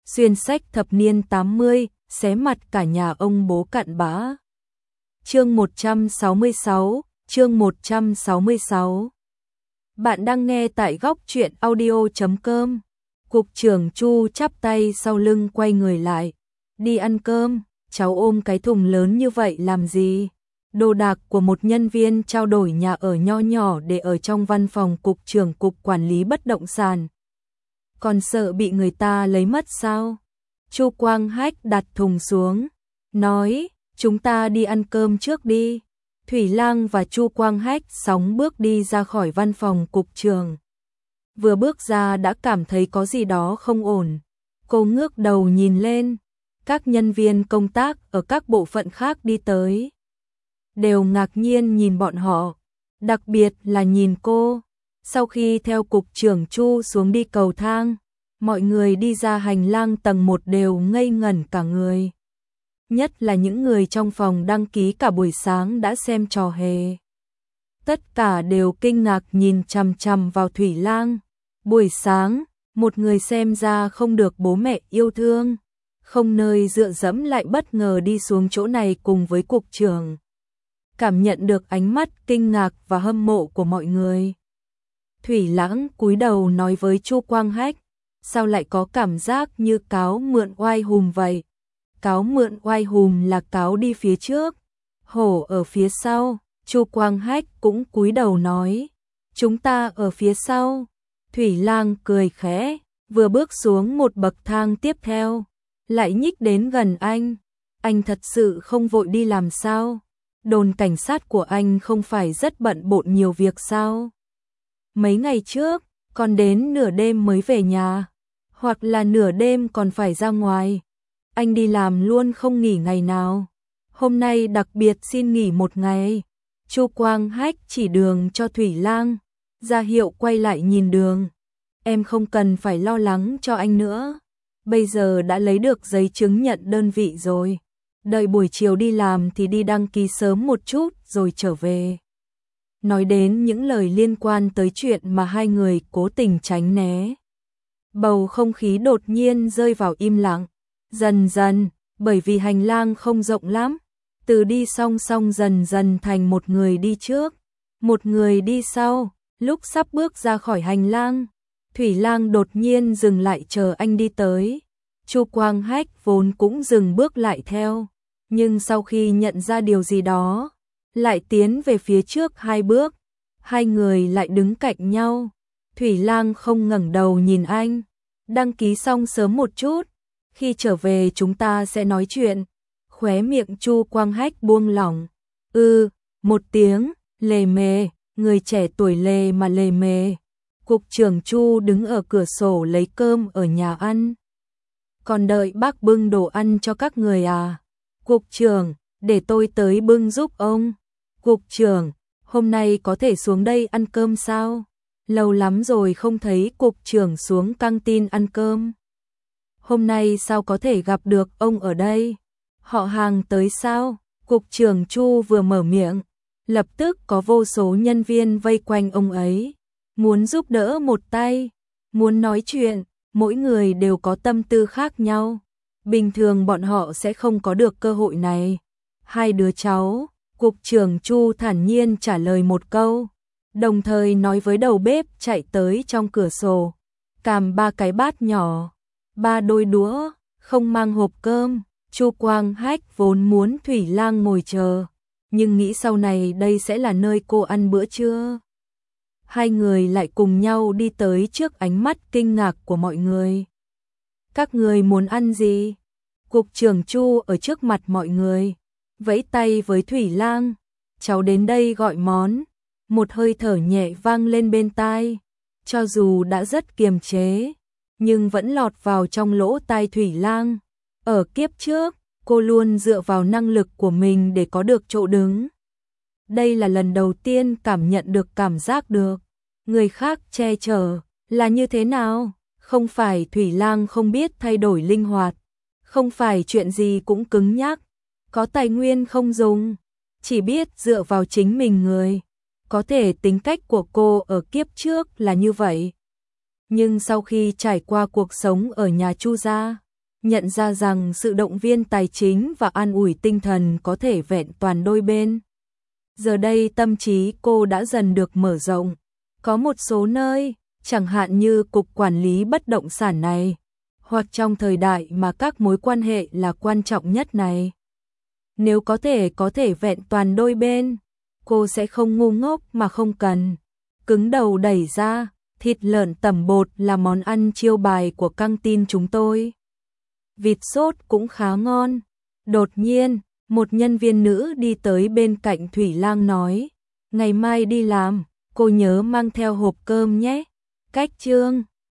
xuyên sách thập niên 80, xé mặt cả nhà ông bố cặn bã. Chương 166, chương 166. Bạn đang nghe tại góc truyện audio.com. Cục trưởng Chu chắp tay sau lưng quay người lại. Đi ăn cơm, cháu ôm cái thùng lớn như vậy làm gì? Đồ đạc của một nhân viên trao đổi nhà ở nho nhỏ để ở trong văn phòng cục trưởng cục quản lý bất động sản. Còn sợ bị người ta lấy mất sao? Chu Quang Hách đặt thùng xuống, nói, chúng ta đi ăn cơm trước đi. Thủy Lang và Chu Quang Hách sóng bước đi ra khỏi văn phòng cục trưởng. Vừa bước ra đã cảm thấy có gì đó không ổn. Cô ngước đầu nhìn lên, các nhân viên công tác ở các bộ phận khác đi tới. Đều ngạc nhiên nhìn bọn họ, đặc biệt là nhìn cô. Sau khi theo cục trưởng Chu xuống đi cầu thang, mọi người đi ra hành lang tầng 1 đều ngây ngẩn cả người. Nhất là những người trong phòng đăng ký cả buổi sáng đã xem trò hề. Tất cả đều kinh ngạc nhìn chằm chằm vào Thủy Lang. Buổi sáng, một người xem ra không được bố mẹ yêu thương, không nơi dựa dẫm lại bất ngờ đi xuống chỗ này cùng với cục trưởng. Cảm nhận được ánh mắt kinh ngạc và hâm mộ của mọi người. Thủy Lãng cúi đầu nói với Chu Quang Hách, sao lại có cảm giác như cáo mượn oai hùm vậy? Cáo mượn oai hùm là cáo đi phía trước, hổ ở phía sau. Chu Quang Hách cũng cúi đầu nói, chúng ta ở phía sau. Thủy Lang cười khẽ, vừa bước xuống một bậc thang tiếp theo, lại nhích đến gần anh. Anh thật sự không vội đi làm sao? Đồn cảnh sát của anh không phải rất bận bộn nhiều việc sao? Mấy ngày trước, còn đến nửa đêm mới về nhà, hoặc là nửa đêm còn phải ra ngoài. Anh đi làm luôn không nghỉ ngày nào. Hôm nay đặc biệt xin nghỉ một ngày. Chu Quang Hách chỉ đường cho Thủy Lang, ra hiệu quay lại nhìn đường. Em không cần phải lo lắng cho anh nữa. Bây giờ đã lấy được giấy chứng nhận đơn vị rồi. Đợi buổi chiều đi làm thì đi đăng ký sớm một chút rồi trở về. Nói đến những lời liên quan tới chuyện mà hai người cố tình tránh né. Bầu không khí đột nhiên rơi vào im lặng. Dần dần, bởi vì hành lang không rộng lắm, từ đi song song dần dần thành một người đi trước, một người đi sau. Lúc sắp bước ra khỏi hành lang, Thủy Lang đột nhiên dừng lại chờ anh đi tới. Chu Quang Hách vốn cũng dừng bước lại theo, nhưng sau khi nhận ra điều gì đó, lại tiến về phía trước 2 bước. Hai người lại đứng cạnh nhau. Thủy Lang không ngẩng đầu nhìn anh, đăng ký xong sớm một chút, khi trở về chúng ta sẽ nói chuyện. Khóe miệng Chu Quang Hách buông lỏng. Một tiếng, lề mề, người trẻ tuổi lề mà lề mề. Cục trưởng Chu đứng ở cửa sổ lấy cơm ở nhà ăn. Còn đợi bác bưng đồ ăn cho các người à? Cục trưởng, để tôi tới bưng giúp ông. Cục trưởng, hôm nay có thể xuống đây ăn cơm sao? Lâu lắm rồi không thấy cục trưởng xuống căng tin ăn cơm. Hôm nay sao có thể gặp được ông ở đây? Họ hàng tới sao? Cục trưởng Chu vừa mở miệng, lập tức có vô số nhân viên vây quanh ông ấy, muốn giúp đỡ một tay, muốn nói chuyện. Mỗi người đều có tâm tư khác nhau. Bình thường bọn họ sẽ không có được cơ hội này. Hai đứa cháu, cục trưởng Chu thản nhiên trả lời một câu, đồng thời nói với đầu bếp chạy tới trong cửa sổ, cầm 3 cái bát nhỏ, 3 đôi đũa, không mang hộp cơm. Chu Quang Hách vốn muốn Thủy Lang ngồi chờ, nhưng nghĩ sau này đây sẽ là nơi cô ăn bữa trưa. Hai người lại cùng nhau đi tới trước ánh mắt kinh ngạc của mọi người. Các người muốn ăn gì? Cục trưởng Chu ở trước mặt mọi người, vẫy tay với Thủy Lang. Cháu đến đây gọi món. Một hơi thở nhẹ vang lên bên tai, cho dù đã rất kiềm chế, nhưng vẫn lọt vào trong lỗ tai Thủy Lang. Ở kiếp trước, cô luôn dựa vào năng lực của mình để có được chỗ đứng. Đây là lần đầu tiên cảm nhận được cảm giác được người khác che chở là như thế nào. Không phải Thủy Lang không biết thay đổi linh hoạt, không phải chuyện gì cũng cứng nhắc, có tài nguyên không dùng, chỉ biết dựa vào chính mình người. Có thể tính cách của cô ở kiếp trước là như vậy, nhưng sau khi trải qua cuộc sống ở nhà Chu gia, nhận ra rằng sự động viên tài chính và an ủi tinh thần có thể vẹn toàn đôi bên. Giờ đây tâm trí cô đã dần được mở rộng. Có một số nơi, chẳng hạn như cục quản lý bất động sản này, hoặc trong thời đại mà các mối quan hệ là quan trọng nhất này. Nếu có thể vẹn toàn đôi bên, cô sẽ không ngu ngốc mà không cần. Cứng đầu đẩy ra, thịt lợn tẩm bột là món ăn chiêu bài của căng tin chúng tôi. Vịt sốt cũng khá ngon. Đột nhiên, một nhân viên nữ đi tới bên cạnh Thủy Lang nói, ngày mai đi làm, cô nhớ mang theo hộp cơm nhé. Cách chương